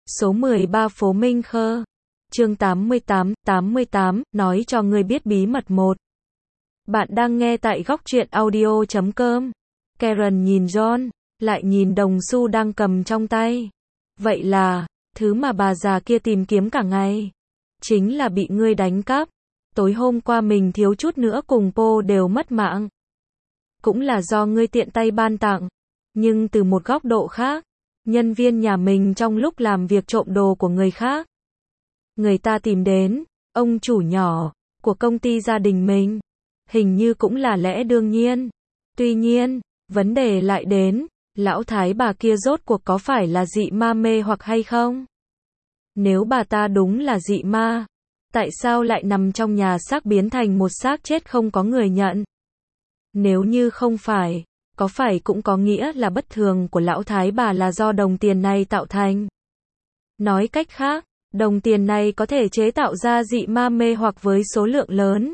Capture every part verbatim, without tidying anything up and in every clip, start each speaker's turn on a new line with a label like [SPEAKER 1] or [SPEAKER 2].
[SPEAKER 1] Số mười ba phố Minh Khơ. Chương tám mươi tám, tám mươi tám, nói cho ngươi biết bí mật một. Bạn đang nghe tại góc truyện audio chấm com. Karen nhìn John, lại nhìn đồng xu đang cầm trong tay. Vậy là, thứ mà bà già kia tìm kiếm cả ngày, chính là bị ngươi đánh cắp. Tối hôm qua mình thiếu chút nữa cùng Po đều mất mạng. Cũng là do ngươi tiện tay ban tặng. Nhưng từ một góc độ khác, nhân viên nhà mình trong lúc làm việc trộm đồ của người khác, người ta tìm đến, ông chủ nhỏ, của công ty gia đình mình. Hình như cũng là lẽ đương nhiên. Tuy nhiên, vấn đề lại đến, lão thái bà kia rốt cuộc có phải là dị ma mê hoặc hay không? Nếu bà ta đúng là dị ma, tại sao lại nằm trong nhà xác biến thành một xác chết không có người nhận? Nếu như không phải, có phải cũng có nghĩa là bất thường của lão thái bà là do đồng tiền này tạo thành? Nói cách khác, đồng tiền này có thể chế tạo ra dị ma mê hoặc với số lượng lớn.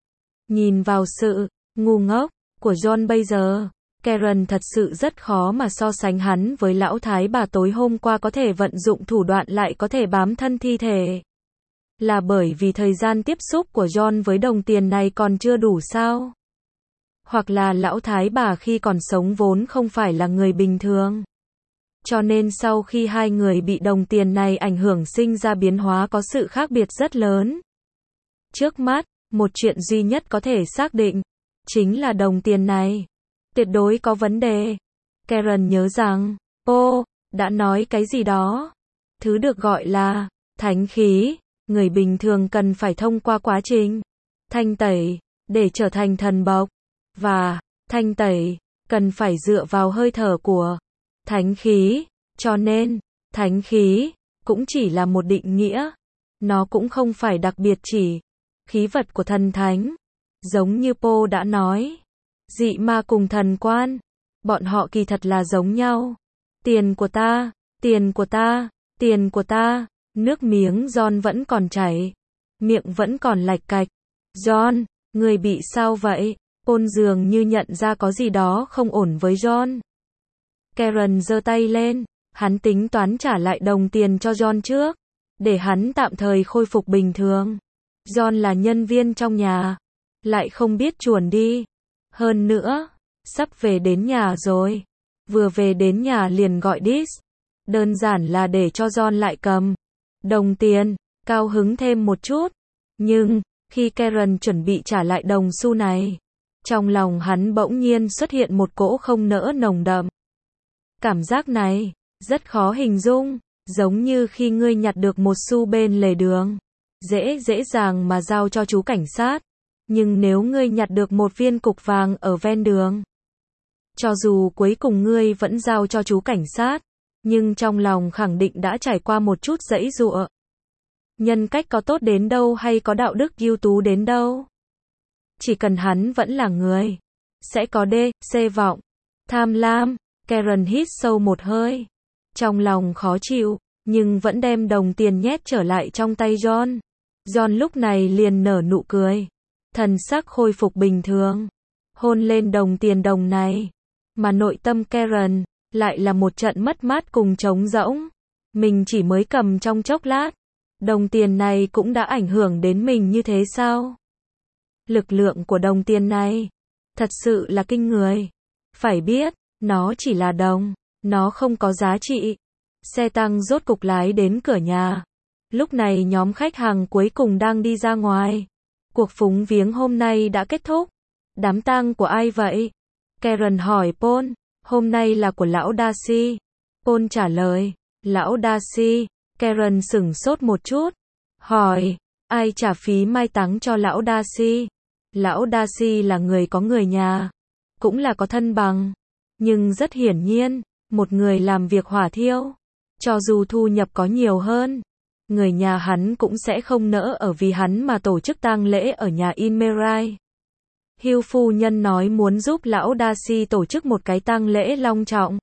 [SPEAKER 1] Nhìn vào sự ngu ngốc của John bây giờ, Karen thật sự rất khó mà so sánh hắn với lão thái bà tối hôm qua có thể vận dụng thủ đoạn lại có thể bám thân thi thể. Là bởi vì thời gian tiếp xúc của John với đồng tiền này còn chưa đủ sao? Hoặc là lão thái bà khi còn sống vốn không phải là người bình thường. Cho nên sau khi hai người bị đồng tiền này ảnh hưởng sinh ra biến hóa có sự khác biệt rất lớn. Trước mắt, một chuyện duy nhất có thể xác định, chính là đồng tiền này tuyệt đối có vấn đề. Karen nhớ rằng, Po đã nói cái gì đó. Thứ được gọi là thánh khí, người bình thường cần phải thông qua quá trình thanh tẩy để trở thành thần bộc. Và thanh tẩy cần phải dựa vào hơi thở của thánh khí. Cho nên, thánh khí cũng chỉ là một định nghĩa. Nó cũng không phải đặc biệt chỉ khí vật của thần thánh. Giống như Po đã nói, dị ma cùng thần quan, bọn họ kỳ thật là giống nhau. Tiền của ta, tiền của ta, tiền của ta. Nước miếng John vẫn còn chảy, miệng vẫn còn lạch cạch. John, người bị sao vậy? Paul dường như nhận ra có gì đó không ổn với John. Karen giơ tay lên, hắn tính toán trả lại đồng tiền cho John trước, để hắn tạm thời khôi phục bình thường. John là nhân viên trong nhà, lại không biết chuồn đi. Hơn nữa, sắp về đến nhà rồi. Vừa về đến nhà liền gọi Dis. Đơn giản là để cho John lại cầm đồng tiền, cao hứng thêm một chút. Nhưng, khi Karen chuẩn bị trả lại đồng xu này, trong lòng hắn bỗng nhiên xuất hiện một cỗ không nỡ nồng đậm. Cảm giác này, rất khó hình dung, giống như khi ngươi nhặt được một xu bên lề đường. Dễ dễ dàng mà giao cho chú cảnh sát. Nhưng nếu ngươi nhặt được một viên cục vàng ở ven đường, cho dù cuối cùng ngươi vẫn giao cho chú cảnh sát, nhưng trong lòng khẳng định đã trải qua một chút giãy giụa. Nhân cách có tốt đến đâu hay có đạo đức ưu tú đến đâu, chỉ cần hắn vẫn là người, sẽ có đê, xê vọng, tham lam. Karen hít sâu một hơi, trong lòng khó chịu, nhưng vẫn đem đồng tiền nhét trở lại trong tay John. John lúc này liền nở nụ cười, thần sắc khôi phục bình thường, hôn lên đồng tiền đồng này. Mà nội tâm Karen lại là một trận mất mát cùng trống rỗng. Mình chỉ mới cầm trong chốc lát, đồng tiền này cũng đã ảnh hưởng đến mình như thế sao? Lực lượng của đồng tiền này thật sự là kinh người. Phải biết, nó chỉ là đồng, nó không có giá trị. Xe tăng rốt cục lái đến cửa nhà. Lúc này nhóm khách hàng cuối cùng đang đi ra ngoài. Cuộc phúng viếng hôm nay đã kết thúc. Đám tang của ai vậy? Karen hỏi Paul. Hôm nay là của lão Darcy. Paul trả lời. Lão Darcy. Karen sửng sốt một chút. Hỏi, ai trả phí mai táng cho lão Darcy? Lão Darcy là người có người nhà, cũng là có thân bằng. Nhưng rất hiển nhiên, một người làm việc hỏa thiêu, cho dù thu nhập có nhiều hơn, người nhà hắn cũng sẽ không nỡ ở vì hắn mà tổ chức tang lễ ở nhà Inmerai. Hugh phu nhân nói muốn giúp lão Darcy tổ chức một cái tang lễ long trọng.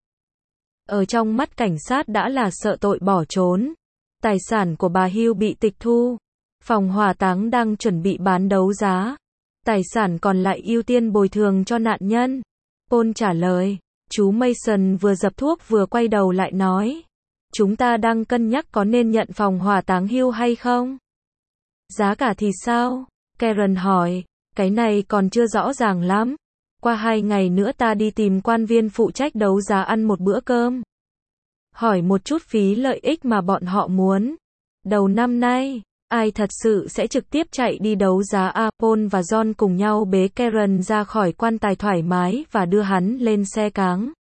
[SPEAKER 1] Ở trong mắt cảnh sát đã là sợ tội bỏ trốn. Tài sản của bà Hugh bị tịch thu. Phòng hỏa táng đang chuẩn bị bán đấu giá. Tài sản còn lại ưu tiên bồi thường cho nạn nhân. Paul trả lời. Chú Mason vừa dập thuốc vừa quay đầu lại nói. Chúng ta đang cân nhắc có nên nhận phòng hỏa táng hưu hay không? Giá cả thì sao? Karen hỏi. Cái này còn chưa rõ ràng lắm. Qua hai ngày nữa ta đi tìm quan viên phụ trách đấu giá ăn một bữa cơm. Hỏi một chút phí lợi ích mà bọn họ muốn. Đầu năm nay, ai thật sự sẽ trực tiếp chạy đi đấu giá à? Paul và John cùng nhau bế Karen ra khỏi quan tài thoải mái và đưa hắn lên xe cáng.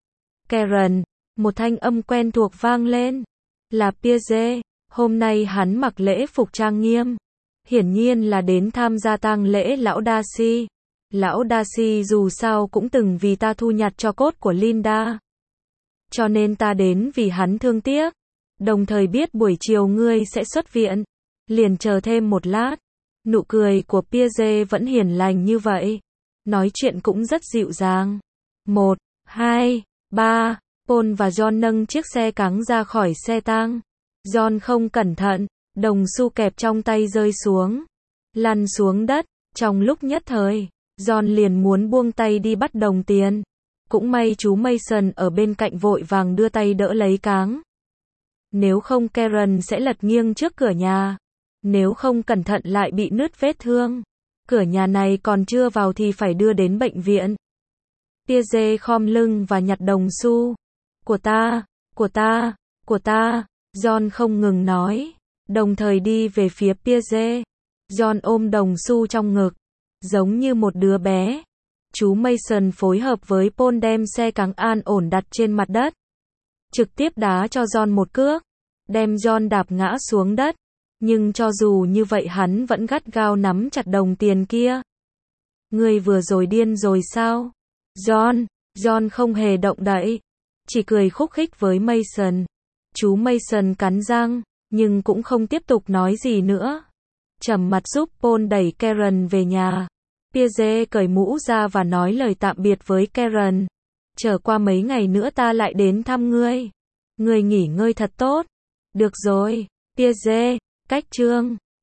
[SPEAKER 1] Karen, một thanh âm quen thuộc vang lên. Là Pierce, hôm nay hắn mặc lễ phục trang nghiêm. Hiển nhiên là đến tham gia tang lễ lão Darcy. Lão Darcy dù sao cũng từng vì ta thu nhặt cho cốt của Linda. Cho nên ta đến vì hắn thương tiếc. Đồng thời biết buổi chiều ngươi sẽ xuất viện. Liền chờ thêm một lát. Nụ cười của Pierce vẫn hiền lành như vậy. Nói chuyện cũng rất dịu dàng. Một, hai, ba. Paul và John nâng chiếc xe cáng ra khỏi xe tang. John không cẩn thận. Đồng xu kẹp trong tay rơi xuống. Lăn xuống đất. Trong lúc nhất thời, John liền muốn buông tay đi bắt đồng tiền. Cũng may chú Mason ở bên cạnh vội vàng đưa tay đỡ lấy cáng. Nếu không Karen sẽ lật nghiêng trước cửa nhà. Nếu không cẩn thận lại bị nứt vết thương. Cửa nhà này còn chưa vào thì phải đưa đến bệnh viện. Pierce khom lưng và nhặt đồng xu. Của ta, của ta, của ta. John không ngừng nói. Đồng thời đi về phía Pierce. John ôm đồng xu trong ngực. Giống như một đứa bé. Chú Mason phối hợp với Paul đem xe cáng an ổn đặt trên mặt đất. Trực tiếp đá cho John một cước. Đem John đạp ngã xuống đất. Nhưng cho dù như vậy hắn vẫn gắt gao nắm chặt đồng tiền kia. Ngươi vừa rồi điên rồi sao? John, John không hề động đậy. Chỉ cười khúc khích với Mason. Chú Mason cắn răng, nhưng cũng không tiếp tục nói gì nữa. Trầm mặt giúp Paul đẩy Karen về nhà. Pierce cởi mũ ra và nói lời tạm biệt với Karen. Chờ qua mấy ngày nữa ta lại đến thăm ngươi. Ngươi nghỉ ngơi thật tốt. Được rồi, Pierce, cách chương.